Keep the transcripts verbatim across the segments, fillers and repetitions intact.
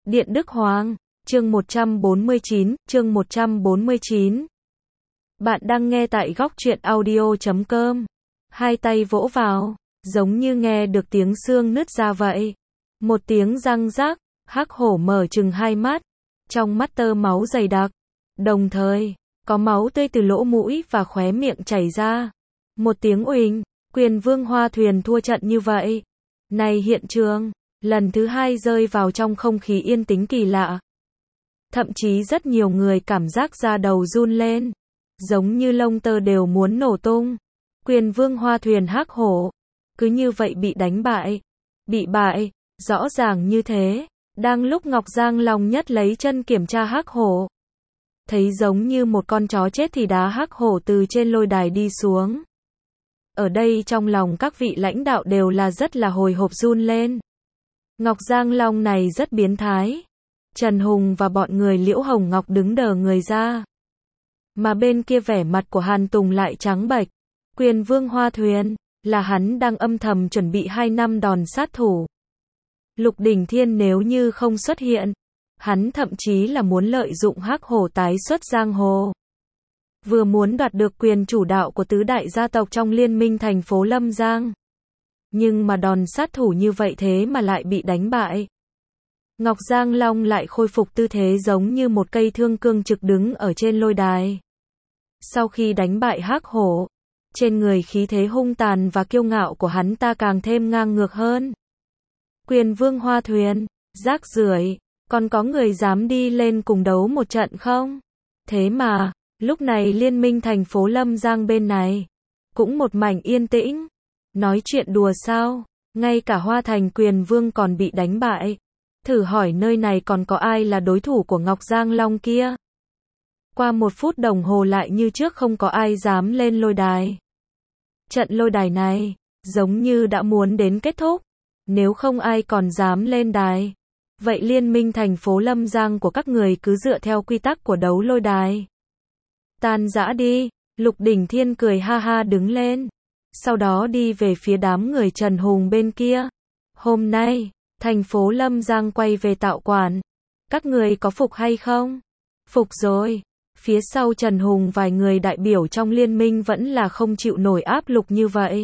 Điện Đức Hoàng, chương một trăm bốn mươi chín, chương một trăm bốn mươi chín. Bạn đang nghe tại góc truyện audio chấm com. Hai tay vỗ vào, giống như nghe được tiếng xương nứt ra vậy. Một tiếng răng rác, Hắc Hổ mở trừng hai mắt, trong mắt tơ máu dày đặc. Đồng thời, có máu tươi từ lỗ mũi và khóe miệng chảy ra. Một tiếng uỳnh, Quyền Vương Hoa Thuyền thua trận như vậy. Này hiện trường, lần thứ hai rơi vào trong không khí yên tĩnh kỳ lạ. Thậm chí rất nhiều người cảm giác da đầu run lên, giống như lông tơ đều muốn nổ tung. Quyền Vương Hoa Thuyền Hắc Hổ, cứ như vậy bị đánh bại. Bị bại, rõ ràng như thế. Đang lúc Ngọc Giang lòng nhất lấy chân kiểm tra Hắc Hổ, thấy giống như một con chó chết thì đá Hắc Hổ từ trên lôi đài đi xuống. Ở đây trong lòng các vị lãnh đạo đều là rất là hồi hộp run lên. Ngọc Giang Long này rất biến thái. Trần Hùng và bọn người Liễu Hồng Ngọc đứng đờ người ra. Mà bên kia vẻ mặt của Hàn Tùng lại trắng bệch. Quyền Vương Hoa Thuyền, là hắn đang âm thầm chuẩn bị hai năm đòn sát thủ. Lục Đỉnh Thiên nếu như không xuất hiện, hắn thậm chí là muốn lợi dụng Hắc Hổ tái xuất giang hồ. Vừa muốn đoạt được quyền chủ đạo của tứ đại gia tộc trong liên minh thành phố Lâm Giang. Nhưng mà đòn sát thủ như vậy thế mà lại bị đánh bại. Ngọc Giang Long lại khôi phục tư thế giống như một cây thương cương trực đứng ở trên lôi đài. Sau khi đánh bại Hắc Hổ, trên người khí thế hung tàn và kiêu ngạo của hắn ta càng thêm ngang ngược hơn. Quyền Vương Hoa Thuyền, rác rưởi, còn có người dám đi lên cùng đấu một trận không? Thế mà, lúc này liên minh thành phố Lâm Giang bên này, cũng một mảnh yên tĩnh. Nói chuyện đùa sao? Ngay cả Hoa Thành Quyền Vương còn bị đánh bại. Thử hỏi nơi này còn có ai là đối thủ của Ngọc Giang Long kia? Qua một phút đồng hồ lại như trước không có ai dám lên lôi đài. Trận lôi đài này, giống như đã muốn đến kết thúc. Nếu không ai còn dám lên đài, vậy liên minh thành phố Lâm Giang của các người cứ dựa theo quy tắc của đấu lôi đài. Tan rã đi, Lục Đỉnh Thiên cười ha ha đứng lên. Sau đó đi về phía đám người Trần Hùng bên kia. Hôm nay, thành phố Lâm Giang quay về tạo quản. Các người có phục hay không? Phục rồi. Phía sau Trần Hùng vài người đại biểu trong liên minh vẫn là không chịu nổi áp lực như vậy.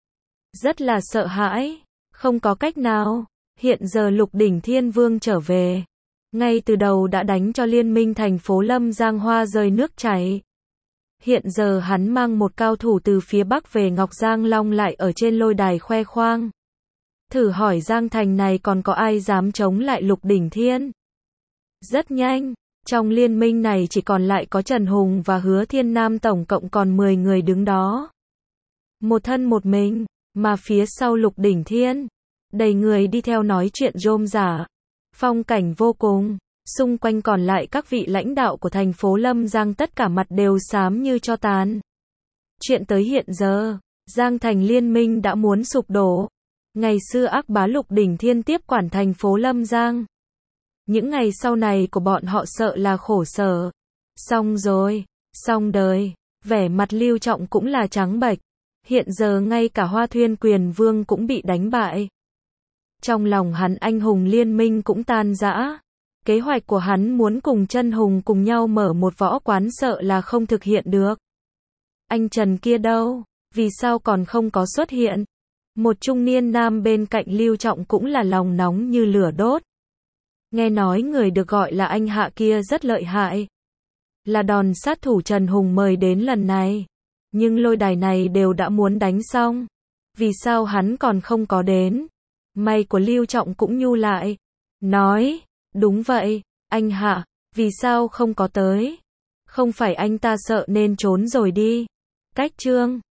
Rất là sợ hãi. Không có cách nào. Hiện giờ Lục Đỉnh Thiên Vương trở về. Ngay từ đầu đã đánh cho liên minh thành phố Lâm Giang hoa rơi nước chảy. Hiện giờ hắn mang một cao thủ từ phía Bắc về Ngọc Giang Long lại ở trên lôi đài khoe khoang. Thử hỏi Giang Thành này còn có ai dám chống lại Lục Đỉnh Thiên? Rất nhanh, trong liên minh này chỉ còn lại có Trần Hùng và Hứa Thiên Nam tổng cộng còn mười người đứng đó. Một thân một mình, mà phía sau Lục Đỉnh Thiên, đầy người đi theo nói chuyện rôm rả. Phong cảnh vô cùng. Xung quanh còn lại các vị lãnh đạo của thành phố Lâm Giang tất cả mặt đều xám như tro tàn. Chuyện tới hiện giờ, Giang Thành liên minh đã muốn sụp đổ. Ngày xưa ác bá Lục Đỉnh Thiên tiếp quản thành phố Lâm Giang. Những ngày sau này của bọn họ sợ là khổ sở. Xong rồi, xong đời, vẻ mặt Lưu Trọng cũng là trắng bệch. Hiện giờ ngay cả Hoa Thuyền Quyền Vương cũng bị đánh bại. Trong lòng hắn anh hùng liên minh cũng tan rã. Kế hoạch của hắn muốn cùng Trần Hùng cùng nhau mở một võ quán sợ là không thực hiện được. Anh Trần kia đâu? Vì sao còn không có xuất hiện? Một trung niên nam bên cạnh Lưu Trọng cũng là lòng nóng như lửa đốt. Nghe nói người được gọi là anh Hạ kia rất lợi hại. Là đòn sát thủ Trần Hùng mời đến lần này. Nhưng lôi đài này đều đã muốn đánh xong. Vì sao hắn còn không có đến? Mày của Lưu Trọng cũng nhu lại. Nói, đúng vậy, anh Hạ, vì sao không có tới? Không phải anh ta sợ nên trốn rồi đi. Cách chương